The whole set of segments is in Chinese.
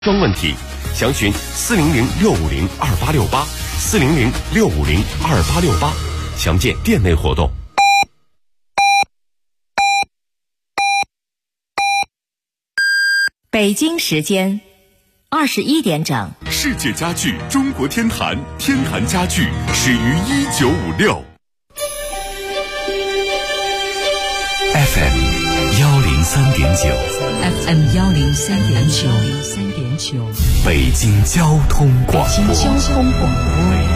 装问题，详询400-650-2868，400-650-2868，详见店内活动。 北京时间21点整。 世界家具中国天坛，天坛家具始于1956。 FM 103.9 FM 103.9， 北京交通广播。 北京交通广播，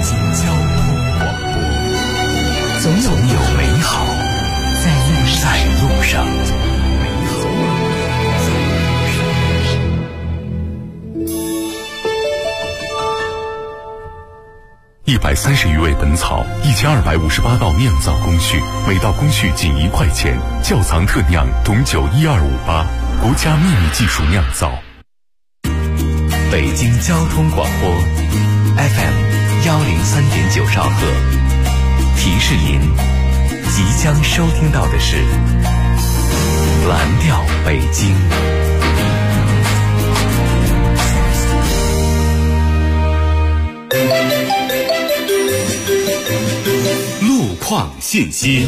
总有美好在路上。130余味本草，1258道酿造工序，每道工序仅1块钱。窖藏特酿董酒12588，国家秘密技术酿造。北京交通广播 FM 103.9兆赫，提示您即将收听到的是蓝调北京。 路况信息，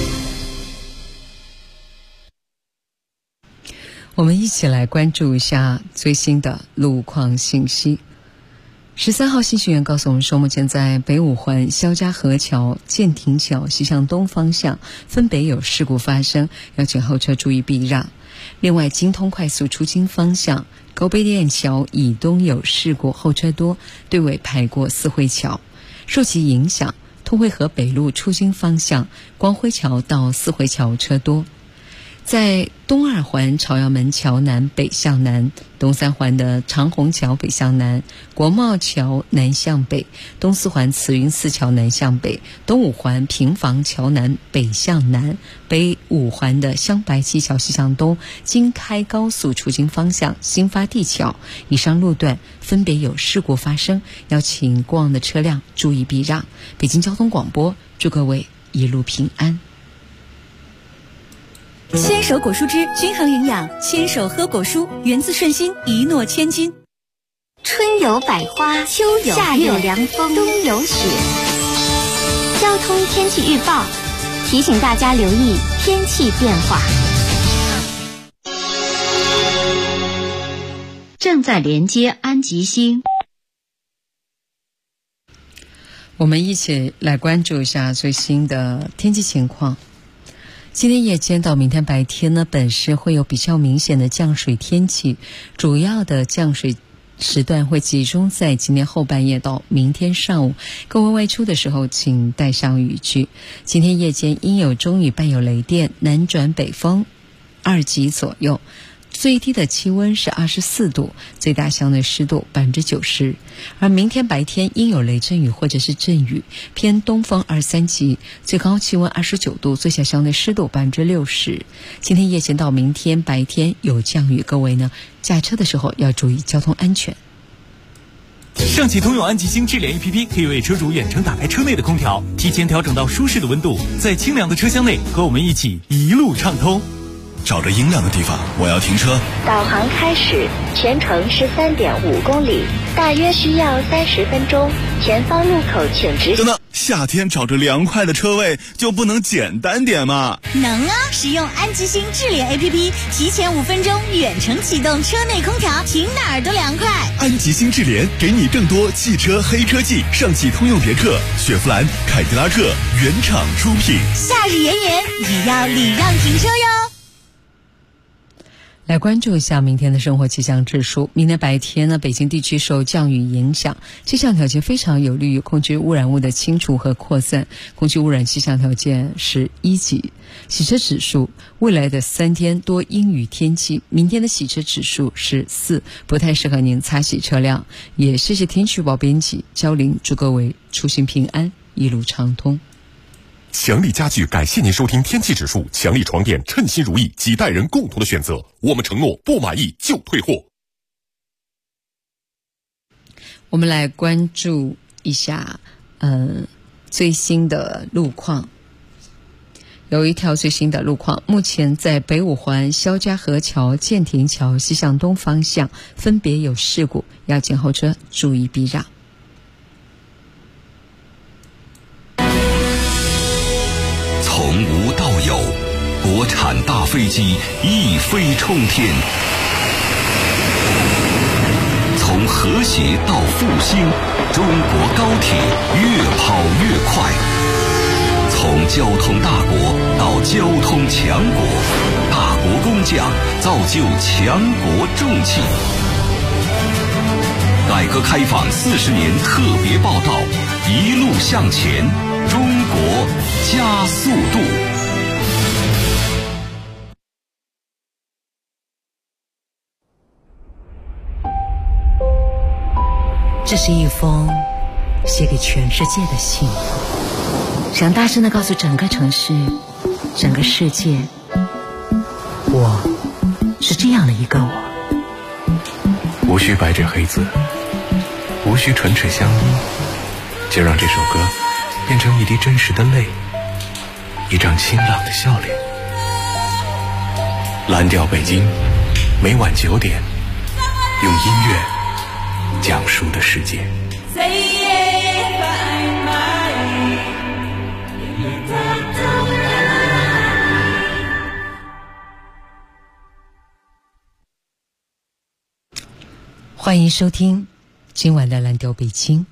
我们一起来关注一下最新的路况信息。13号信息员告诉我们说，目前在北五环肖家河桥、建亭桥西向东方向分别有事故发生，要请后车注意避让。另外，京通快速出京方向沟北店桥以东有事故，后车多，对尾排过四惠桥。受其影响，通惠河北路出京方向光辉桥到四惠桥车多。在东二环朝阳门桥南北向南，东三环的长虹桥北向南，国贸桥南向北，东四环慈云寺桥南向北，东五环平房桥南北向南，北五环的镶白旗桥西向东，京开高速出京方向新发地桥以上路段分别有事故发生，要请过往的车辆注意避让。北京交通广播祝各位一路平安。 牵手果蔬汁均衡营养，牵手喝果蔬，源自顺心，一诺千金。 春有百花，秋有夏有凉风，冬有雪。交通天气预报提醒大家留意天气变化。正在连接安吉星。 我们一起来关注一下最新的天气情况。今天夜间到明天白天呢，本市会有比较明显的降水天气，主要的降水时段会集中在今天后半夜到明天上午，各位外出的时候请带上雨具。今天夜间阴有中雨伴有雷电，南转北风2级左右，最低的气温是24度，最大相对湿度90%。而明天白天阴有雷阵雨或者是阵雨，偏东风2-3级，最高气温29度，最小相对湿度60%。今天夜间到明天白天有降雨，各位呢驾车的时候要注意交通安全。 上汽通用安吉星智联 APP 可以为车主远程打开车内的空调，提前调整到舒适的温度，在清凉的车厢内和我们一起一路畅通。 找着阴凉的地方，我要停车。 导航开始，全程13.5公里，大约需要30分钟。前方路口请直行。 等等，夏天找着凉快的车位就不能简单点吗？ 能啊！使用安吉星智联 APP， 提前5分钟远程启动车内空调，停哪儿都凉快。 安吉星智联给你更多汽车黑科技，上汽通用别克、雪佛兰、凯迪拉克原厂出品。 夏日炎炎，也要礼让停车哟。 来关注一下明天的生活气象指数。明天白天呢，北京地区受降雨影响，气象条件非常有利于空气污染物的清除和扩散，空气污染气象条件是1级。洗车指数，未来的3天多阴雨天气，明天的洗车指数是4，不太适合您擦洗车辆。也谢谢天气预报编辑焦玲，祝各位出行平安，一路畅通。 强力家具感谢您收听天气指数，强力床垫称心如意，几代人共同的选择，我们承诺不满意就退货。 我们来关注一下最新的路况。 有一条最新的路况，目前在北五环肖家河桥、建亭桥西向东方向分别有事故，要请后车注意避让。 从无到有，国产大飞机一飞冲天；从和谐到复兴，中国高铁越跑越快。从交通大国到交通强国，大国工匠造就强国重器。改革开放40年特别报道，一路向前，中国加速度。 这是一封写给全世界的信，想大声地告诉整个城市、整个世界，我是这样的一个我。 无需白纸黑字，无需唇齿相依，就让这首歌变成一滴真实的泪，一张清朗的笑脸。蓝调北京，每晚9点，用音乐讲述的世界。 欢迎收听今晚的蓝调北京。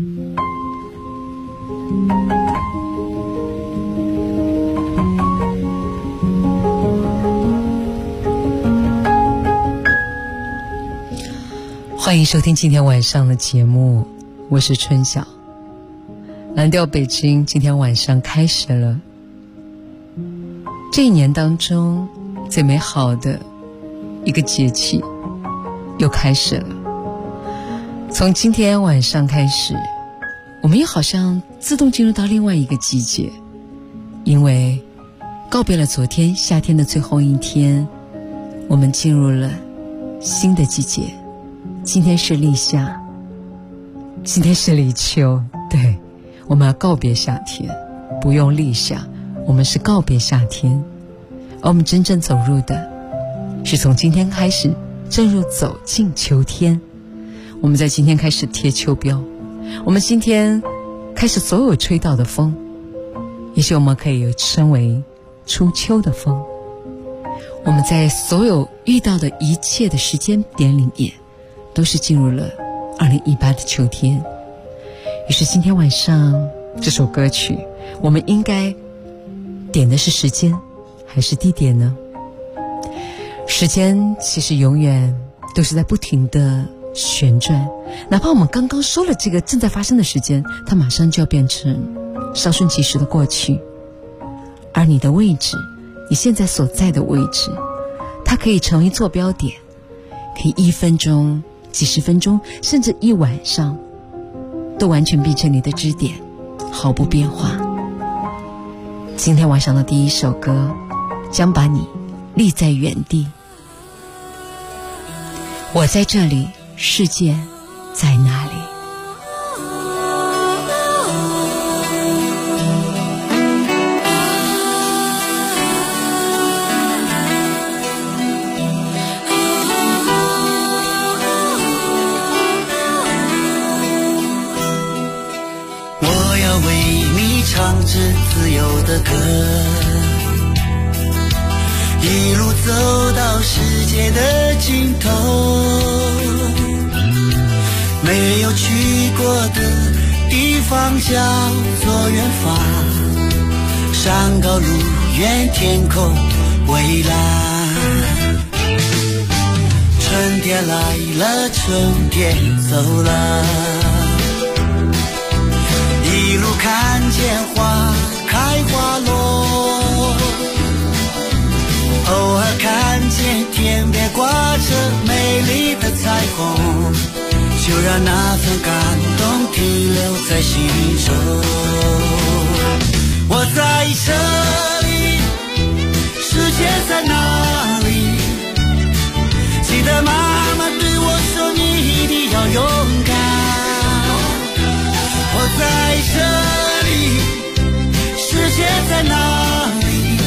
欢迎收听今天晚上的节目，我是春晓。蓝调北京今天晚上开始了，这一年当中最美好的一个节气又开始了。从今天晚上开始，我们也好像自动进入到另外一个季节，因为告别了昨天夏天的最后一天，我们进入了新的季节。今天是立夏，今天是立秋，对，我们要告别夏天，不用立夏，我们是告别夏天。而我们真正走入的是从今天开始正入走进秋天。我们在今天开始贴秋膘，我们今天开始所有吹到的风，也许我们可以称为初秋的风。我们在所有遇到的一切的时间点里面，都是进入了2018的秋天。于是今天晚上这首歌曲，我们应该点的是时间还是地点呢？时间其实永远都是在不停的旋转，哪怕我们刚刚说了这个正在发生的时间，它马上就要变成稍瞬即逝的过去。而你的位置，你现在所在的位置，它可以成为坐标点，可以1分钟、几十分钟，甚至一晚上，都完全变成你的支点，毫不变化。今天晚上的第一首歌将把你立在原地。我在这里，世界在哪里？ 我要为你唱支自由的歌，一路走到世界的尽头，没有去过的地方叫做远方，山高路远天空蔚蓝，春天来了，春天走了，一路看见花开花落，偶尔看见天边挂着美丽的彩虹，就让那份感动停留在心中。我在这里，世界在哪里？记得妈妈对我说，你一定要勇敢。我在这里，世界在哪里？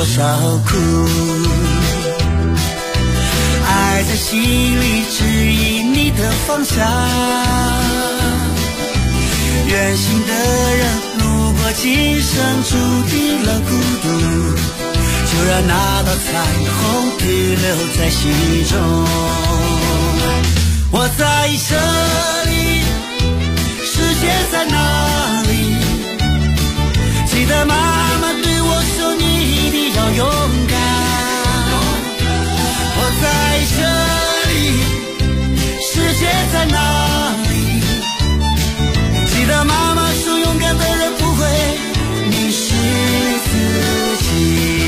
多少苦，爱在心里指引你的方向，远行的人如果今生注定了孤独，就让那道彩虹停留在心中。我在这里，世界在哪里？记得妈妈对我说，你一定要勇敢。我在这里，世界在哪里？记得妈妈说，勇敢的人不会迷失自己。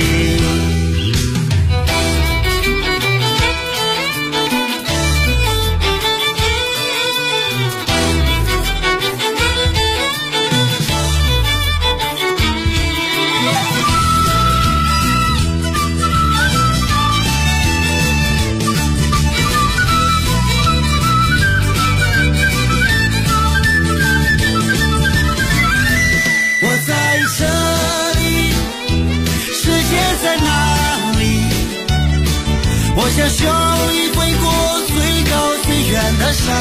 我像雄鹰飞过最高最远的山，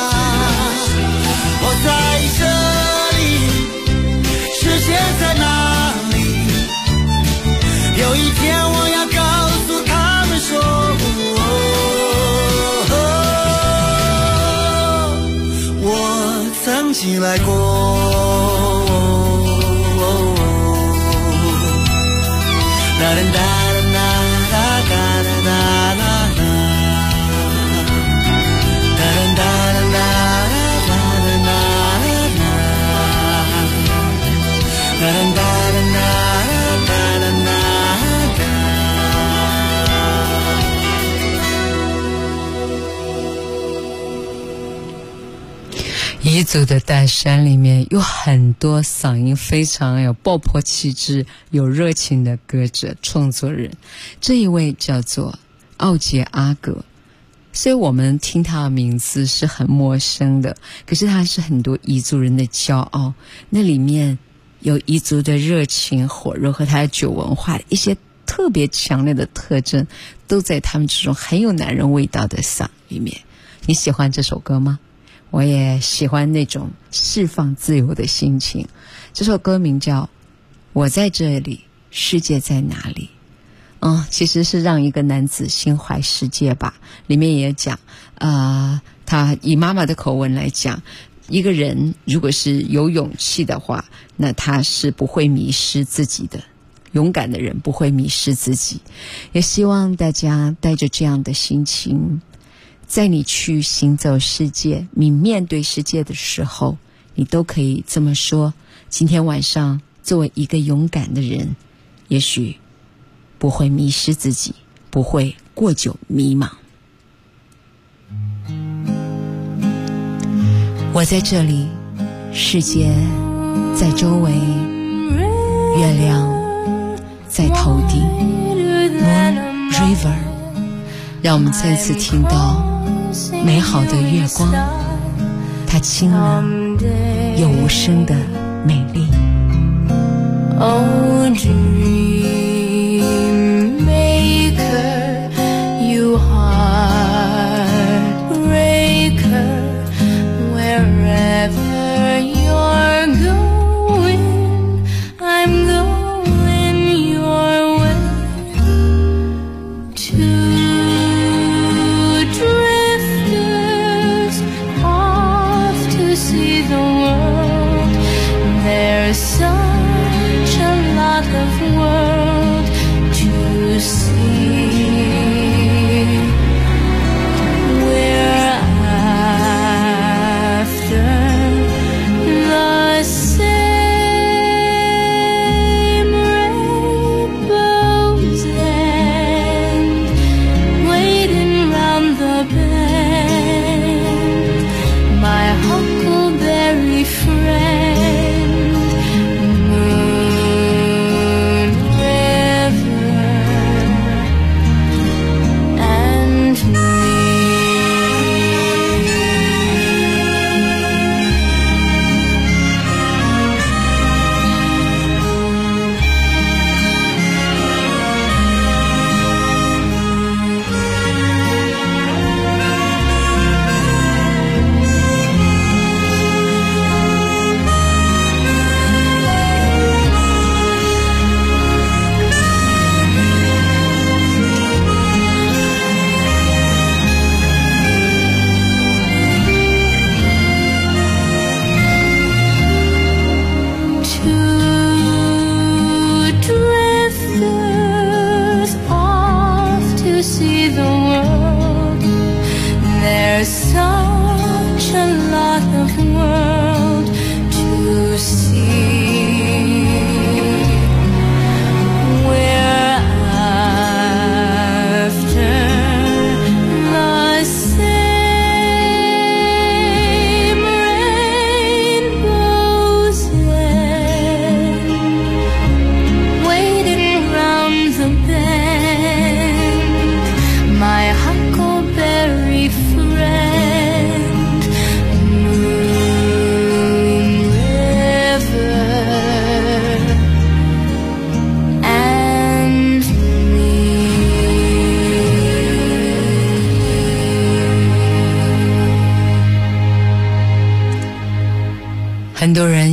我在这里，世界在哪里？有一天我要告诉他们说，我曾经来过。哒哒哒哒哒哒哒。 彝族的大山里面有很多嗓音非常有爆破气质、有热情的歌者创作人，这一位叫做奥杰阿格。所以我们听他的名字是很陌生的，可是他是很多彝族人的骄傲，那里面有彝族的热情、火热和他的酒文化一些特别强烈的特征，都在他们这种很有男人味道的嗓里面。你喜欢这首歌吗？我也喜欢那种释放自由的心情。这首歌名叫《我在这里，世界在哪里》。其实是让一个男子心怀世界吧。里面也讲，他以妈妈的口吻来讲，一个人如果是有勇气的话，那他是不会迷失自己的。勇敢的人不会迷失自己。也希望大家带着这样的心情，在你去行走世界，你面对世界的时候，你都可以这么说：今天晚上作为一个勇敢的人，也许不会迷失自己，不会过久迷茫。我在这里，世界在周围，月亮在头顶。 Moon River， 让我们再次听到美好的月光，它清冷又无声的美丽。 Oh dream maker, you heartbreaker, wherever you're going, I'm going your way. Two drifters off to see the world. There's such a lot of world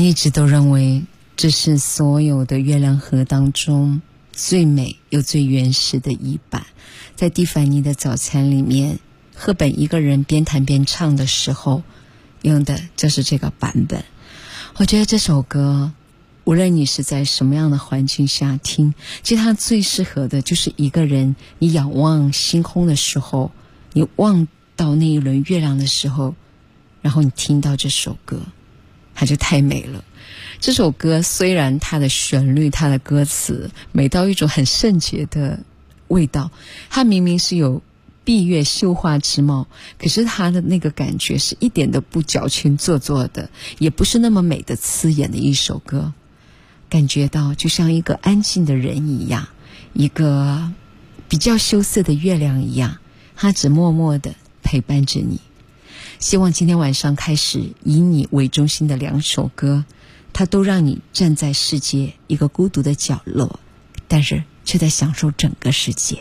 一直都认为这是所有的月亮河当中最美又最原始的一版。在蒂凡尼的早餐里面，赫本一个人边弹边唱的时候用的就是这个版本。我觉得这首歌无论你是在什么样的环境下听，其实它最适合的就是一个人，你仰望星空的时候，你望到那一轮月亮的时候，然后你听到这首歌，它就太美了。这首歌虽然它的旋律它的歌词美到一种很圣洁的味道，它明明是有闭月羞花之貌，可是它的那个感觉是一点都不矫情做作的，也不是那么美的刺眼的一首歌，感觉到就像一个安静的人一样，一个比较羞涩的月亮一样，它只默默地陪伴着你。希望今天晚上开始以你为中心的两首歌，它都让你站在世界一个孤独的角落，但是却在享受整个世界。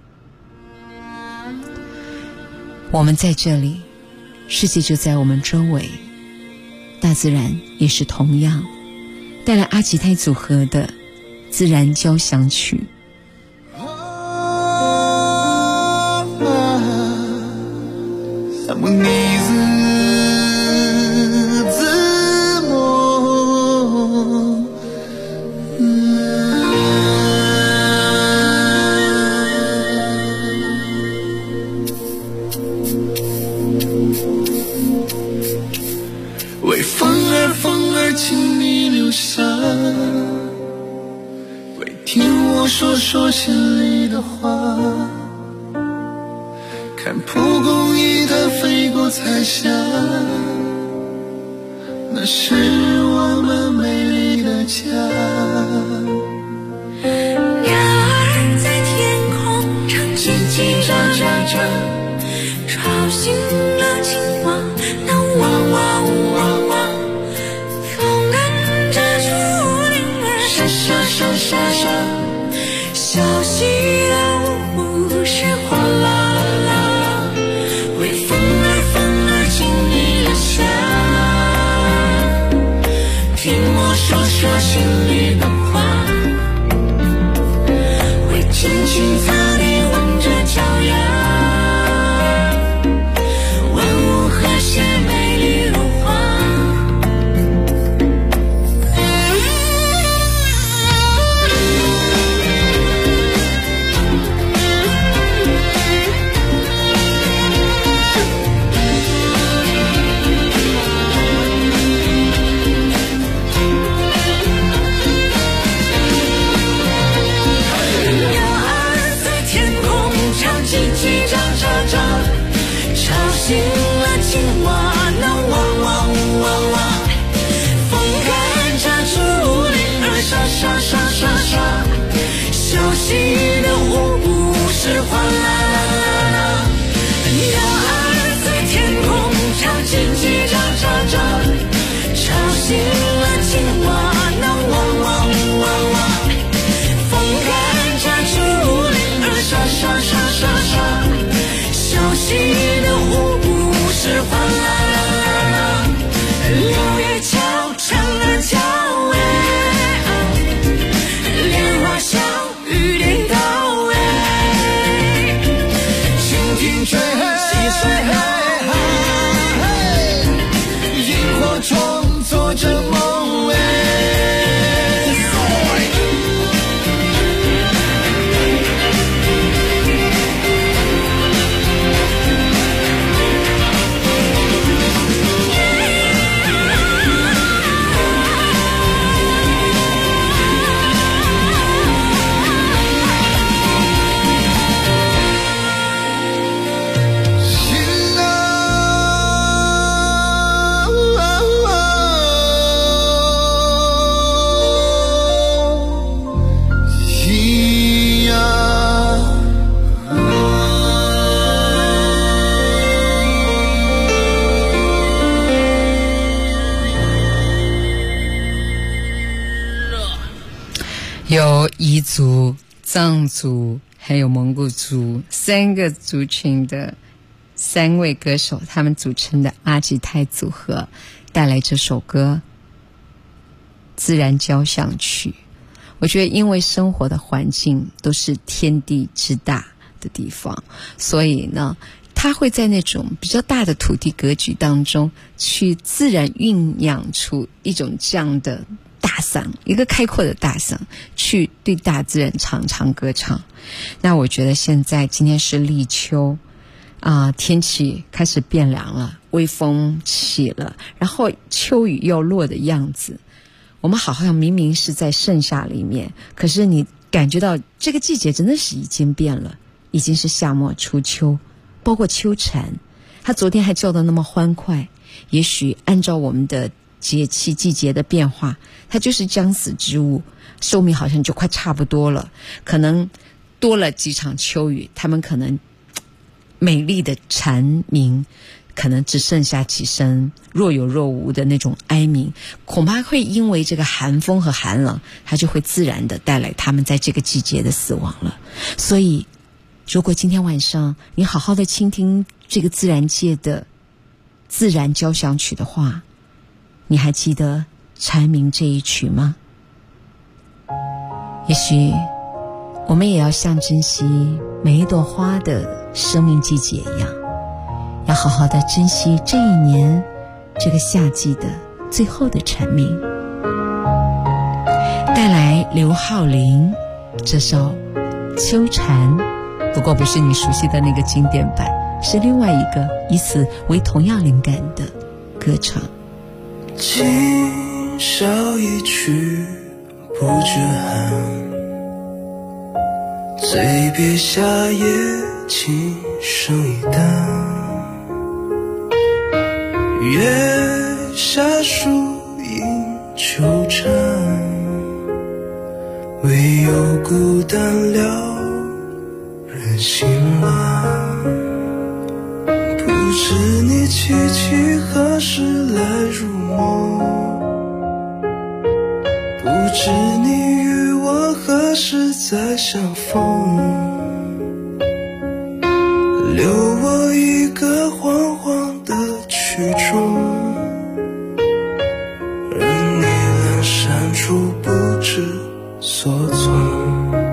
我们在这里，世界就在我们周围，大自然也是同样。带来阿吉泰组合的《自然交响曲》。 为风儿请你留下，为听我说心里的话，看蒲公英它飞过彩霞，那是我们美丽的家。 鸟儿在天空唱叽叽喳喳喳，吵醒了青蛙，那汪汪汪汪。风跟着竹林儿沙沙沙沙沙，小溪的舞步是哗啦啦。为风儿请你留下，听我说心里的话，为青青草地吻着脚丫，万物和谐美丽如花。醒了青蛙，那汪汪汪汪。风看着竹林儿沙沙沙沙沙，小溪的舞步是哗啦啦啦啦。鸟儿在天空唱叽叽喳喳喳，吵醒了青蛙，那汪汪汪汪。风看着竹林儿沙沙沙沙沙，小溪的舞步是哗啦啦啦啦。六月悄蝉儿叫哎，莲花笑雨点到哎，蜻蜓追溪水萤火虫做着梦哎。 有彝族、藏族还有蒙古族三个族群的三位歌手，他们组成的阿吉泰组合带来这首歌自然交响曲。我觉得因为生活的环境都是天地之大的地方，所以呢它会在那种比较大的土地格局当中去自然酝酿出一种这样的大嗓，一个开阔的大嗓，去对大自然唱歌唱。那我觉得现在今天是立秋天气开始变凉了，微风起了，然后秋雨又落的样子，我们好像明明是在盛夏里面，可是你感觉到这个季节真的是已经变了，已经是夏末初秋。包括秋蝉，它昨天还叫得那么欢快，也许按照我们的节气季节的变化，它就是将死之物，寿命好像就快差不多了，可能多了几场秋雨，它们可能美丽的蝉鸣可能只剩下几声若有若无的那种哀鸣，恐怕会因为这个寒风和寒冷，它就会自然的带来他们在这个季节的死亡了。所以如果今天晚上你好好的倾听这个自然界的自然交响曲的话，你还记得蝉鸣这一曲吗？也许我们也要像珍惜每一朵花的生命季节一样，要好好的珍惜这一年这个夏季的最后的蝉鸣。带来刘浩霖这首《秋蝉》，不过不是你熟悉的那个经典版，是另外一个以此为同样灵感的歌唱。 今宵一曲不觉寒，醉别夏夜琴声一淡，月下疏影秋蝉，唯有孤单了人心乱。不知你凄凄何时来入梦，不知你与我何时再相逢，留我一个惶惶的曲终，任你阑珊处不知所踪。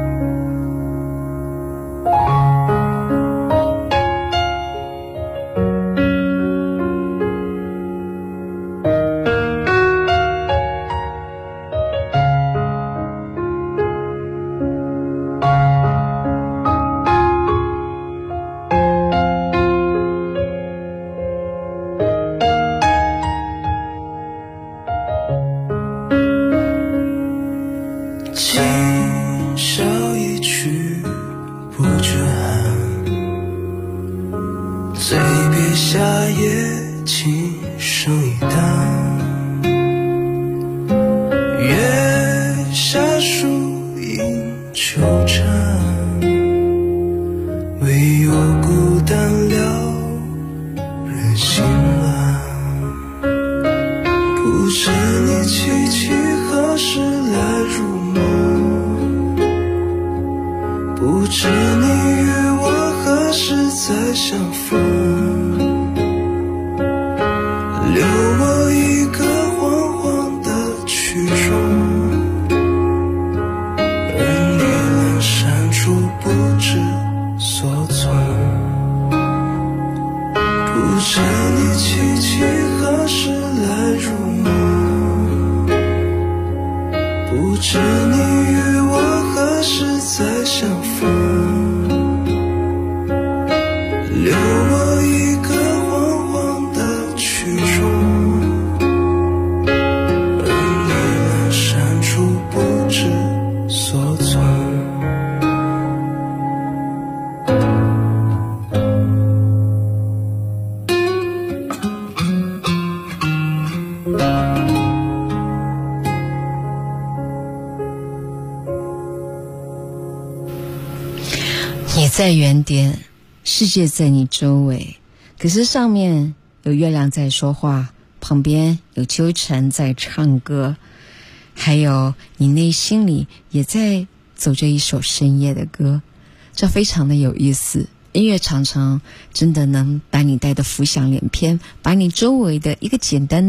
你在原点，世界在你周围，可是上面有月亮在说话，旁边有秋蝉在唱歌，还有你内心里也在走着一首深夜的歌，这非常的有意思。音乐常常真的能把你带得浮想联翩，把你周围的一个简单的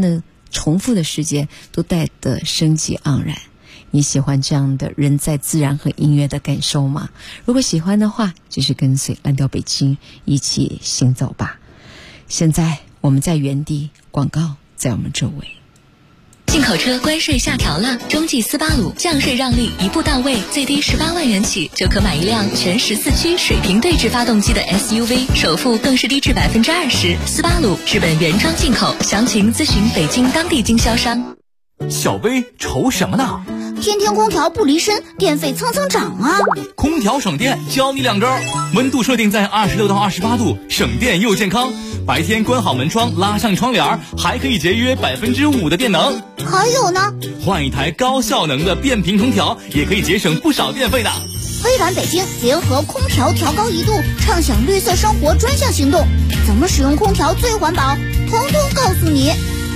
重复的世界都带得生机盎然。你喜欢这样的人在自然和音乐的感受吗？如果喜欢的话，继续跟随蓝调北京一起行走吧。现在我们在原地，广告在我们周围。 进口车关税下调了，中际斯巴鲁降税让利一步到位，最低18万元起就可买一辆全14驱水平对置发动机的 SUV， 首付更是低至20%。斯巴鲁日本原装进口，详情咨询北京当地经销商。 小薇愁什么呢？ 天天空调不离身，电费蹭蹭涨啊！ 空调省电，教你2招：温度设定在26到28度，省电又健康。白天关好门窗，拉上窗帘，还可以节约5%的电能。 还有呢， 换一台高效能的变频空调，也可以节省不少电费的。 微软北京联合空调调高1度，畅享绿色生活专项行动，怎么使用空调最环保，统统告诉你。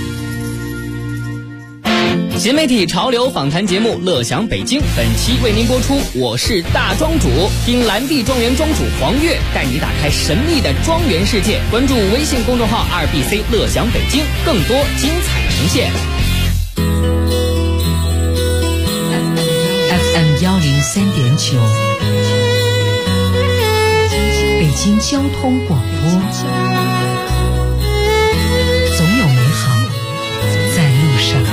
新媒体潮流访谈节目《乐享北京》本期为您播出，我是大庄主，听蓝地庄园庄主黄月带你打开神秘的庄园世界。关注微信公众号2BC 乐享北京，更多精彩呈现。 FM 103.9，北京交通广播，总有美好在路上。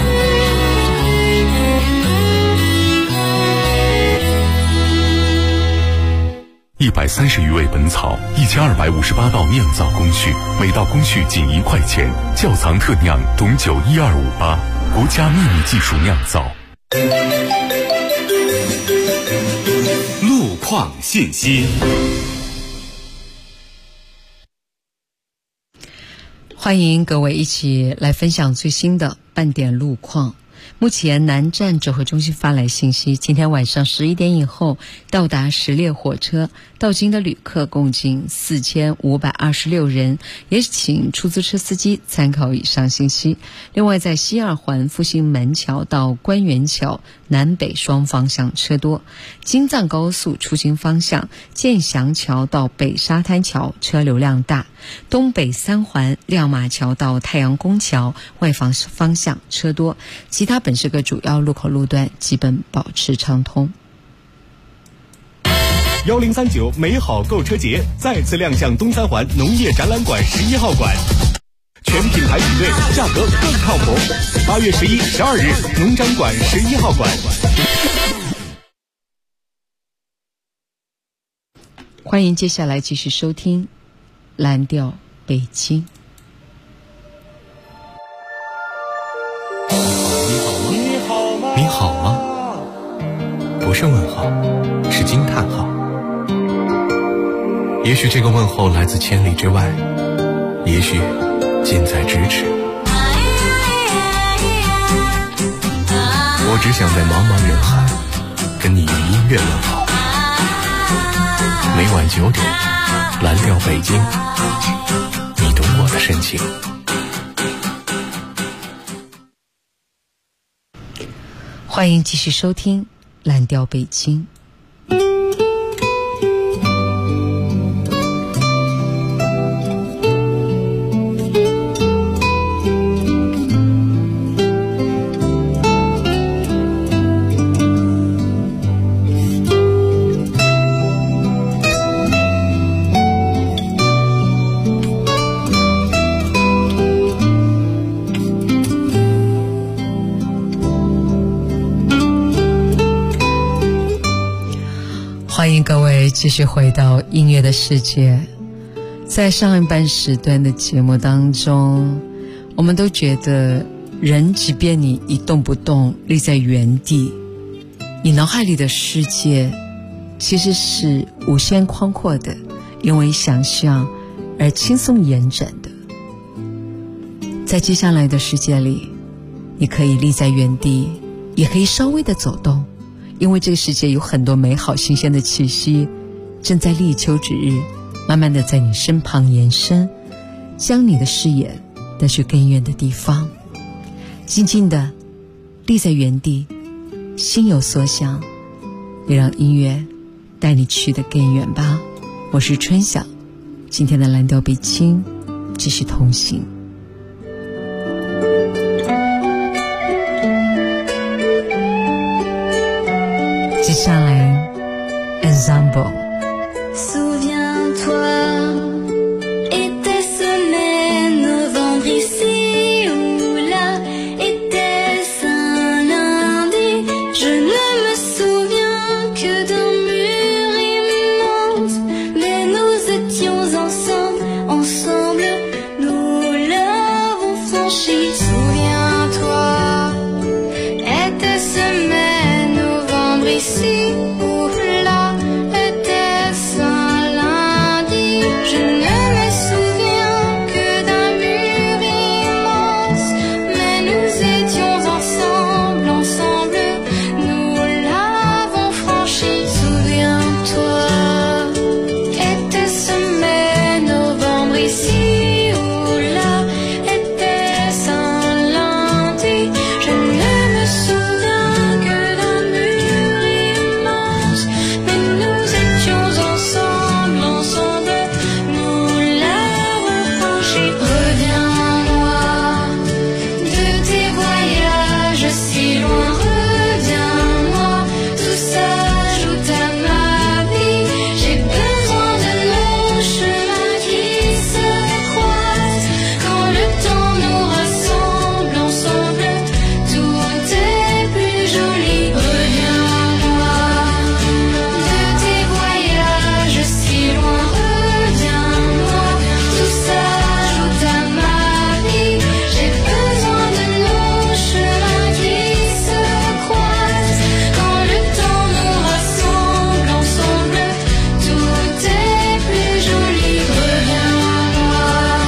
130余味本草，1258道酿造工序，每道工序仅1块钱。窖藏特酿董酒12588，国家秘密技术酿造。 路况信息。 欢迎各位一起来分享最新的半点路况。目前南站指挥中心发来信息，今天晚上11点以后到达10列火车到京的旅客共计4526人，也请出租车司机参考以上信息。另外在西二环复兴门桥到关元桥南北双方向车多，京藏高速出京方向建祥桥到北沙滩桥车流量大，东北3环亮马桥到太阳宫桥外方向车多，其他本市各主要路口路段基本保持畅通。 1039美好购车节再次亮相东三环农业展览馆11号馆，全品牌比对，价格更靠谱。8月11、12日，农展馆11号馆。 欢迎接下来继续收听蓝调北京。 你好吗？不是问号，是惊叹号。也许这个问候来自千里之外，也许近在咫尺。我只想在茫茫人海跟你用音乐问候。每晚9点，蓝调北京，你懂我的深情。 欢迎继续收听蓝调北京。欢迎各位继续回到音乐的世界。在上一半时段的节目当中，我们都觉得人即便你一动不动立在原地，你脑海里的世界其实是无限宽阔的，因为想象而轻松延展的。在接下来的世界里，你可以立在原地，也可以稍微的走动，因为这个世界有很多美好新鲜的气息正在立秋之日慢慢的在你身旁延伸，将你的视野带去更远的地方。静静的立在原地，心有所想，也让音乐带你去得更远吧。我是春晓，今天的蓝调北京继续同行。 下来 Ensemble。 Souviens-toi, était-ce mai, novembre ici ou là, était-ce un lundi? Je ne me souviens que d'un mur immense, mais nous étions ensemble, ensemble, nous l'avons franchi. Souviens-toi, était-ce mai, novembre ici ou là, était-ce un lundi? Je ne me souviens que d'un mur immense, mais nous étions ensemble, ensemble, nous l'avons franchi. Souviens-toi, était-ce mai, novembre ici ou là, était-ce un lundi? Je ne me souviens que d'un mur immense, mais nous étions ensemble, ensemble, nous l'avons franchi. Reviens-moi de tes voyages si loin, reviens-moi, tout ça ajoute à ma vie. J'ai besoin de nos chemins qui se croisent, quand le temps nous rassemble ensemble, tout est plus joli. Reviens-moi de tes voyages si loin, reviens-moi, tout ça ajoute à ma vie. J'ai besoin de nos chemins qui se croisent, quand le temps nous rassemble ensemble, tout est plus joli. Reviens-moi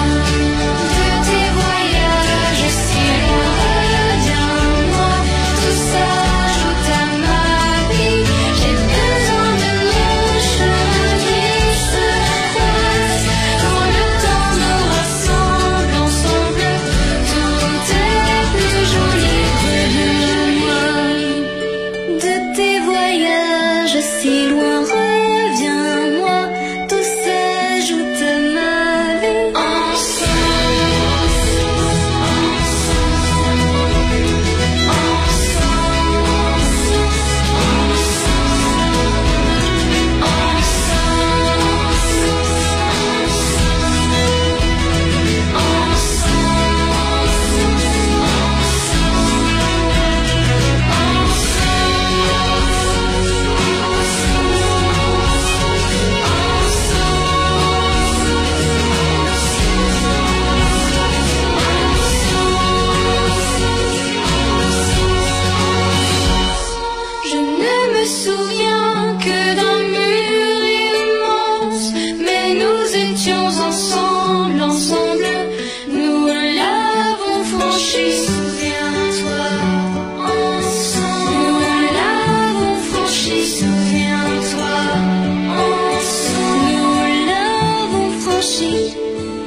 de tes voyages si loin, reviens-moi, tout ça ajoute à ma vie. J'ai besoin de nos chemins qui se croisent, quand le temps nous rassemble ensemble, tout est plus joli. Reviens-moi de tes voyages si loin, reviens-moi, tout s'ajoute à ma vie. Je ne me souviens que d'un mur immense, mais nous étions ensemble, ensemble, nous l'avons franchi. Souviens-toi, ensemble, nous l'avons franchi. Souviens-toi, ensemble, nous l'avons franchi.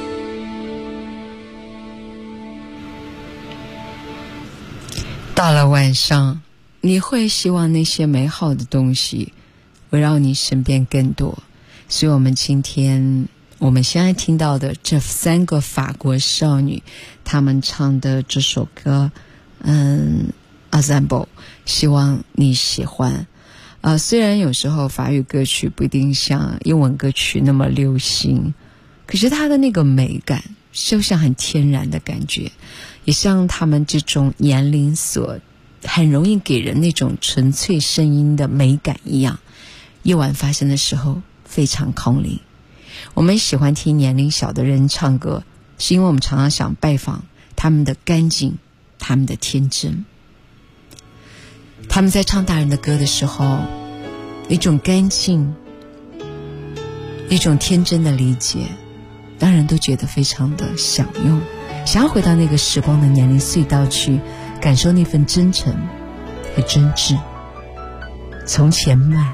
到了晚上，你会希望那些美好的东西围绕你身边更多。所以我们今天我们现在听到的这3个法国少女，她们唱的这首歌Ensemble， 希望你喜欢。虽然有时候法语歌曲不一定像英文歌曲那么流行，可是它的那个美感就像很天然的感觉，也像他们这种年龄所很容易给人那种纯粹声音的美感一样，夜晚发生的时候非常空灵。我们喜欢听年龄小的人唱歌，是因为我们常常想拜访他们的干净，他们的天真。他们在唱大人的歌的时候，一种干净，一种天真的理解，当然都觉得非常的享用，想要回到那个时光的年龄隧道去感受那份真诚和真挚。从前慢，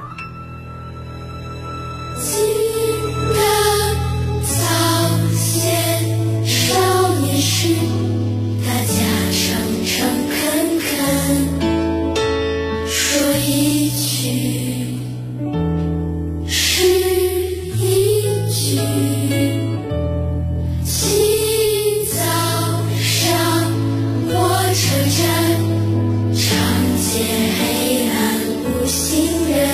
早先少年时，大家诚诚恳恳，说一句是一句。起早上火车站，长街黑暗无行人。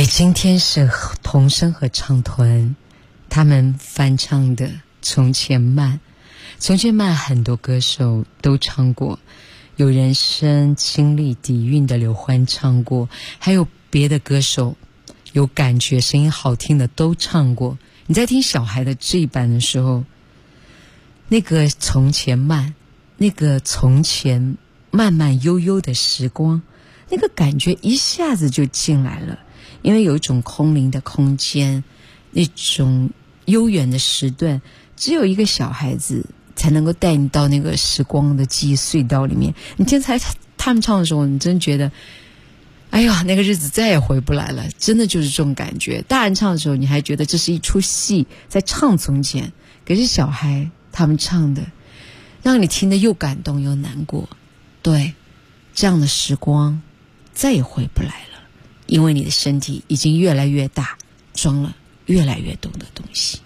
今天是童声合唱团他们翻唱的《从前慢》。从前慢很多歌手都唱过，有人声清丽底蕴的刘欢唱过，还有别的歌手有感觉声音好听的都唱过。你在听小孩的这一版的时候，那个从前慢，那个从前慢慢悠悠的时光，那个感觉一下子就进来了。因为有一种空灵的空间，那种悠远的时段，只有一个小孩子才能够带你到那个时光的记忆隧道里面。你听他们唱的时候，你真觉得哎呀，那个日子再也回不来了，真的就是这种感觉。大人唱的时候，你还觉得这是一出戏在唱从前，可是小孩他们唱的让你听得又感动又难过。对，这样的时光再也回不来了，因为你的身体已经越来越大，装了越来越多的东西。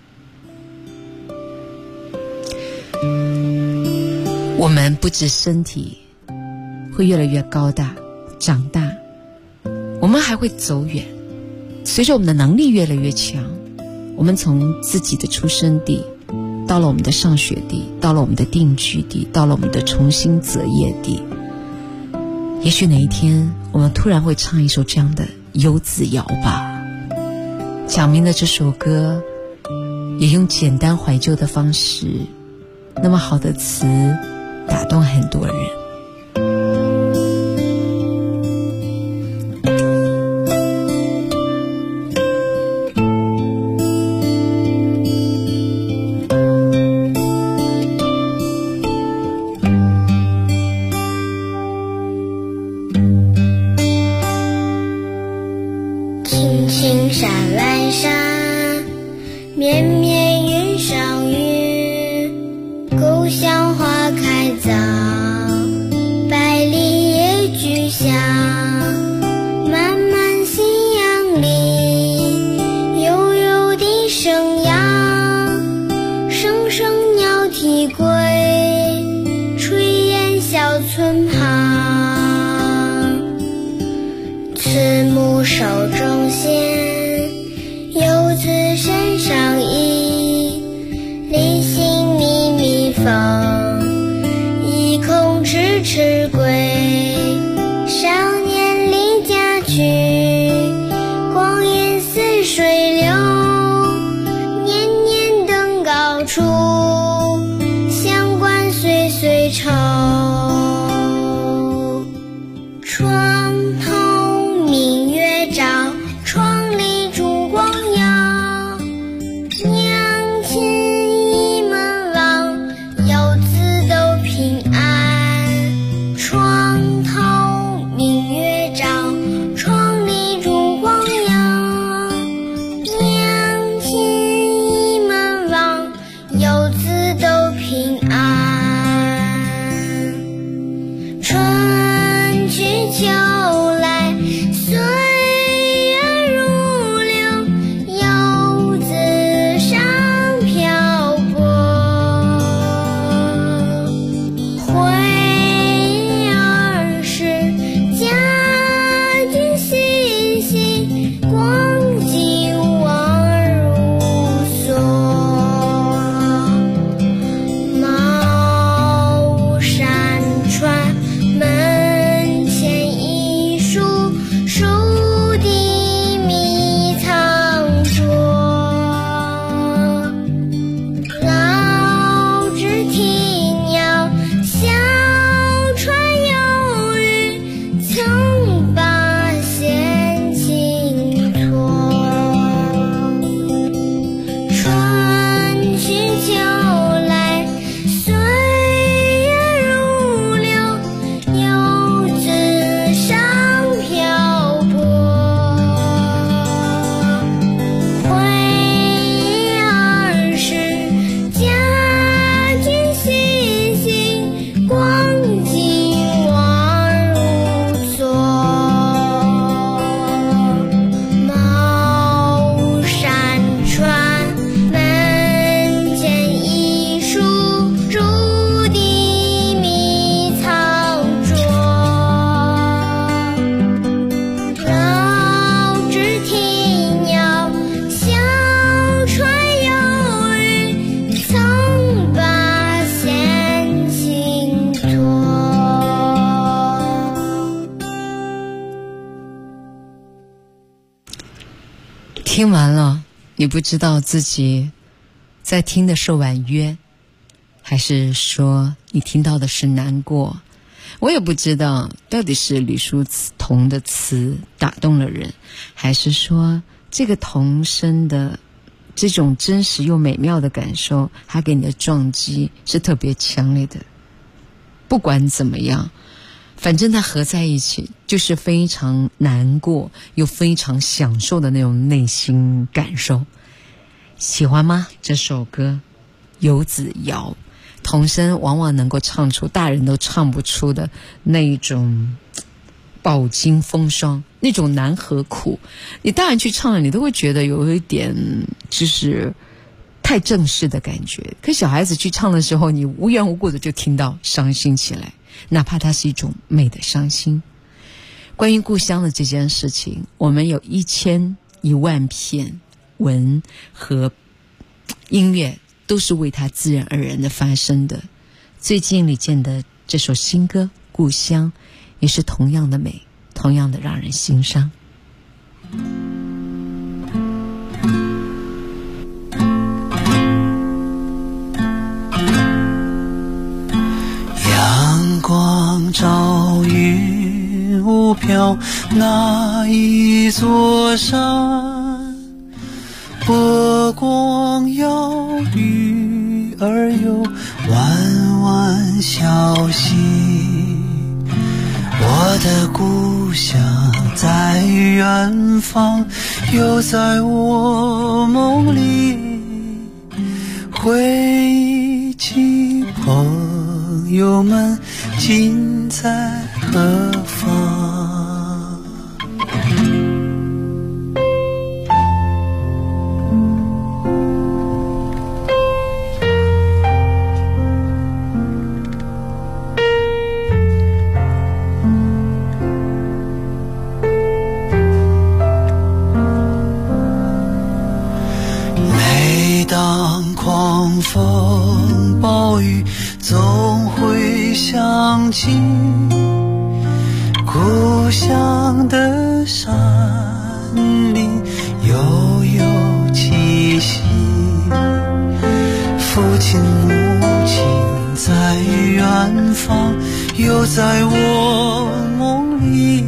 我们不止身体会越来越高大长大，我们还会走远。随着我们的能力越来越强，我们从自己的出生地到了我们的上学地，到了我们的定居地，到了我们的重新择业地。也许哪一天我们突然会唱一首这样的《游子谣》吧。蒋明的这首歌也用简单怀旧的方式，那么好的词打动很多人。 窗头听完了，你不知道自己在听的是婉约，还是说你听到的是难过。我也不知道到底是李叔同的词打动了人，还是说这个童声的这种真实又美妙的感受，它给你的撞击是特别强烈的。不管怎么样，反正它合在一起就是非常难过又非常享受的那种内心感受。喜欢吗？这首歌游子谣，童声往往能够唱出大人都唱不出的那一种饱经风霜，那种难和苦。你大人去唱了，你都会觉得有一点就是太正式的感觉，可小孩子去唱的时候，你无缘无故的就听到伤心起来，哪怕它是一种美的伤心。关于故乡的这件事情，我们有1000、10000片文和音乐都是为它自然而然的发生的。最近李健的这首新歌《故乡》也是同样的美，同样的让人心伤。 阳光照云雾飘，那一座山，波光摇，鱼儿游，弯弯小溪。我的故乡在远方，又在我梦里，回忆起朋友们今在何方。当狂风暴雨总会想起故乡的山林悠悠气息，父亲母亲在远方，又在我梦里，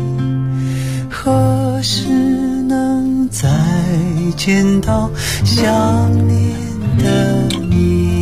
何时能再见到想念的你。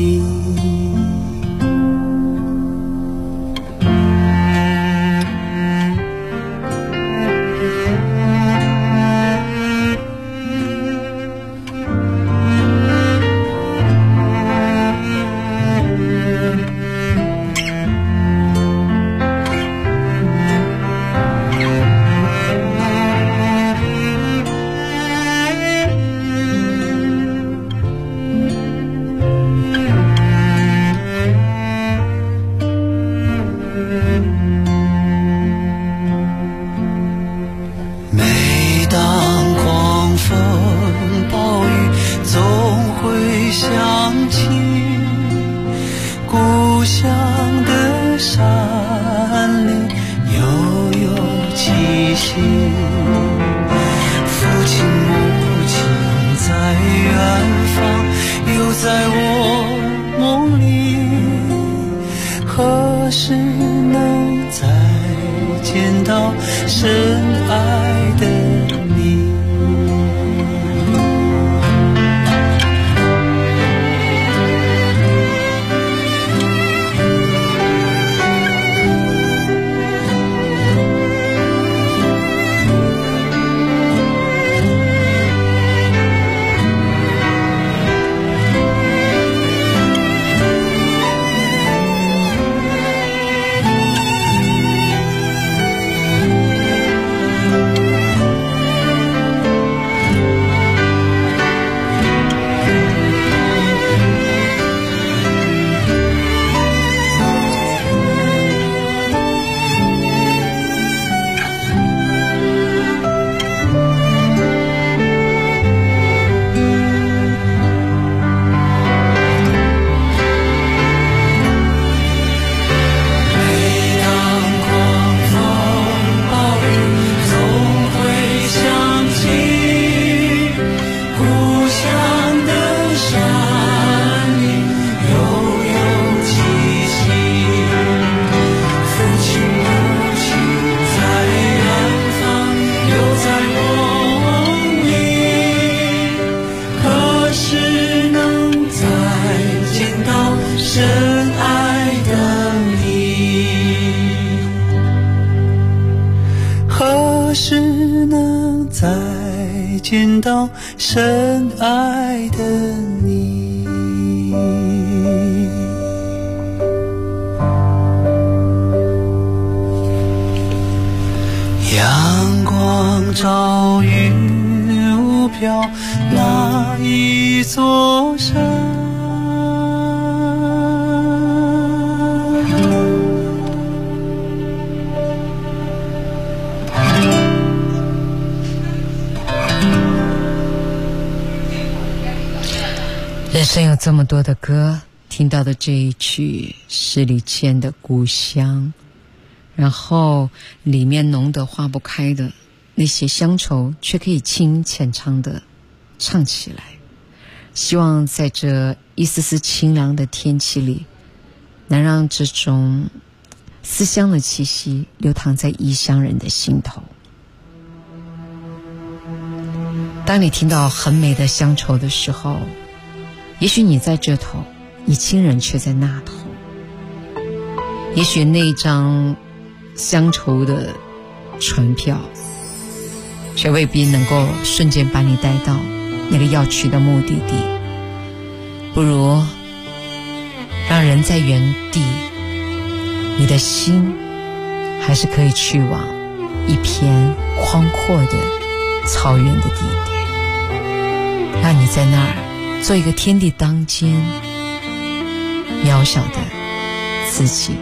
见到深爱的你。阳光照云雾飘那一座山， 人生有这么多的歌，听到的这一曲是李健的《故乡》，然后里面浓得化不开的那些乡愁，却可以轻浅唱的唱起来。希望在这一丝丝清凉的天气里，能让这种思乡的气息流淌在异乡人的心头。当你听到很美的乡愁的时候，也许你在这头，你亲人却在那头。也许那张乡愁的船票，却未必能够瞬间把你带到那个要去的目的地。不如让人在原地，你的心还是可以去往一片宽阔的草原的地点，让你在那儿做一个天地当间渺小的自己。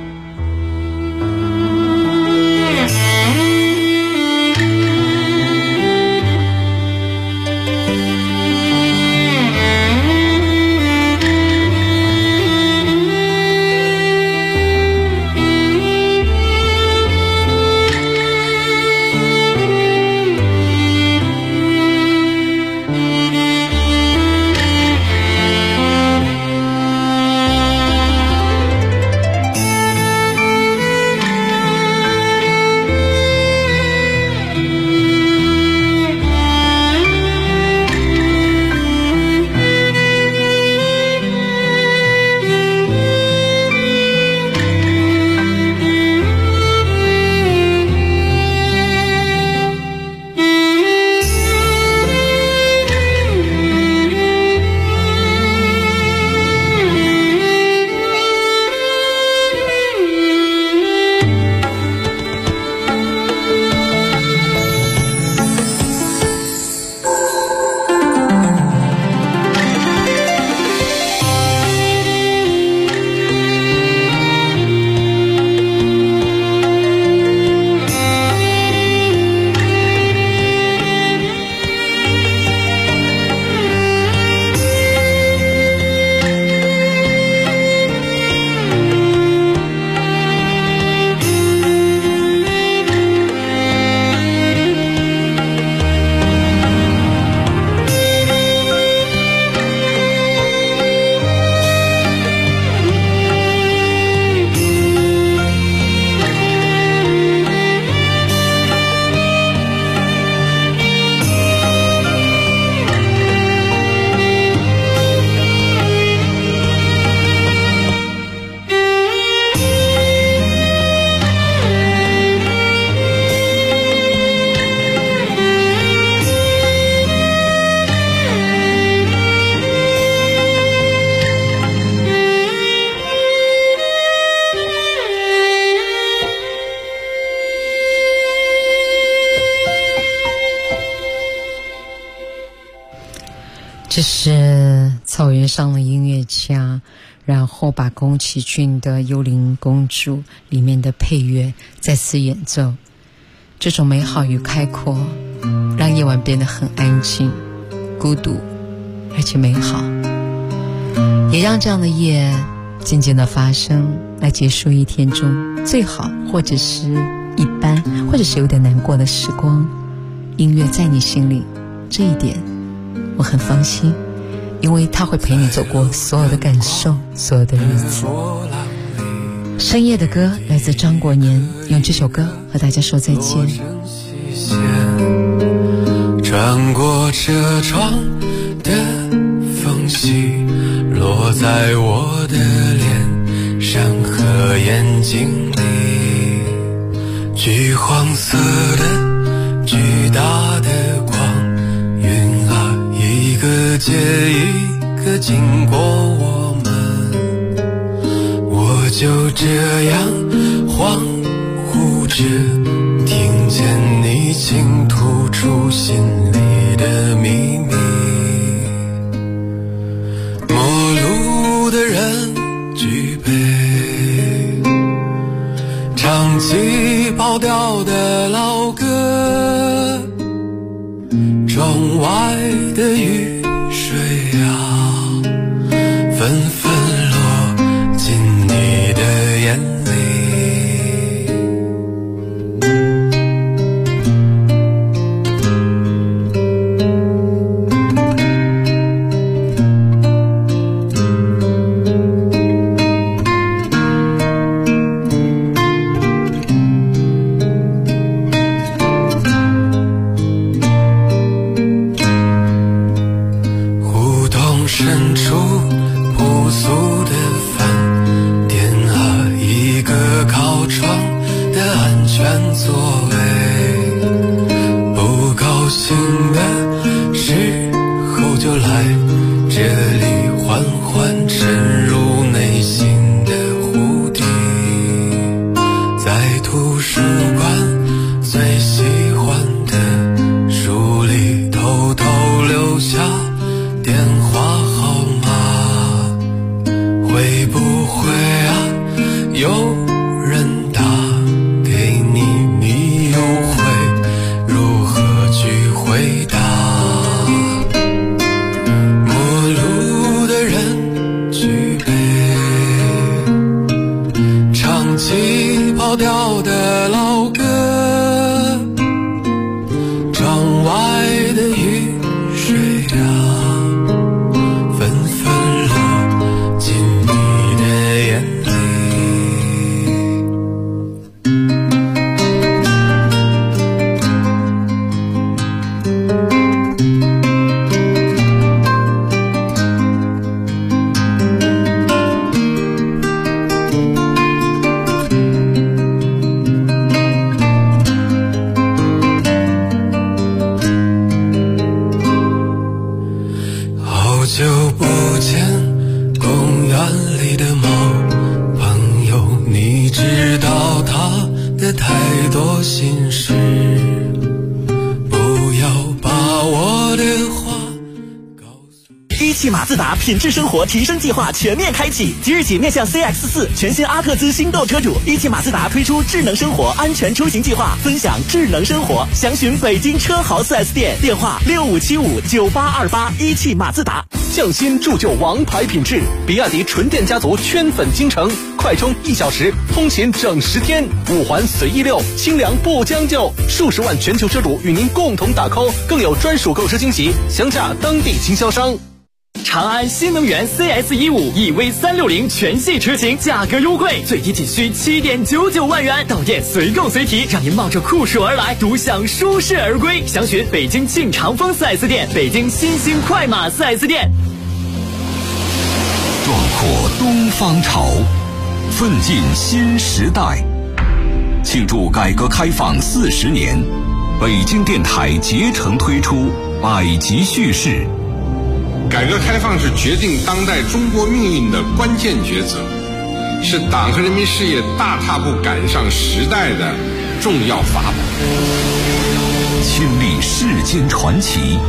这是草原上的音乐家，然后把宫崎骏的《幽灵公主》里面的配乐再次演奏。这种美好与开阔，让夜晚变得很安静、孤独，而且美好，也让这样的夜渐渐的发生，来结束一天中最好或者是一般或者是有点难过的时光。音乐在你心里，这一点我很放心，因为它会陪你走过所有的感受，所有的日子。深夜的歌来自张国年，用这首歌和大家说再见。 穿过车窗的缝隙，落在我的脸上和眼睛里，橘黄色的巨大的光晕接一个经过我们，我就这样恍惚着听见你倾吐出心里的秘密。陌路的人举杯，唱起跑调的老歌，窗外的雨水啊，纷纷落进你的眼里。深处朴素的饭店啊，一个靠窗的安全座位，不高兴的时候就来这里缓缓沉入内心的湖底，在图书馆最喜欢的书里偷偷留下电话号码，会不会啊有人打给你，你又会如何去回答？陌路的人举杯，唱起跑调的老歌，窗外的雨水啊，好久不见公园里的猫朋友，你知道他的太多心事，不要把我的话一汽马自达品质生活提升计划全面开启，即日起面向 CX-4 全新阿特兹新购车主，一汽马自达推出智能生活安全出行计划，分享智能生活，详询北京车豪 4S 店，电话65759828，一汽马自达。 匠心铸就王牌品质，比亚迪纯电家族圈粉京城，快充1小时，通勤整10天，5环随意溜，清凉不将就，数十万全球车主与您共同打 call， 更有专属购车惊喜，详洽当地经销商。 长安新能源 CS15 EV360 全系车型价格优惠，最低仅需7.99万元，到店随购随提，让您冒着酷暑而来，独享舒适而归。详询北京庆长丰 4S 店、北京新兴快马 4S 店。 壮阔东方潮，奋进新时代。庆祝改革开放40年，北京电台竭诚推出百集叙事。 改革开放是决定当代中国命运的关键抉择，是党和人民事业大踏步赶上时代的重要法宝。 亲历世间传奇。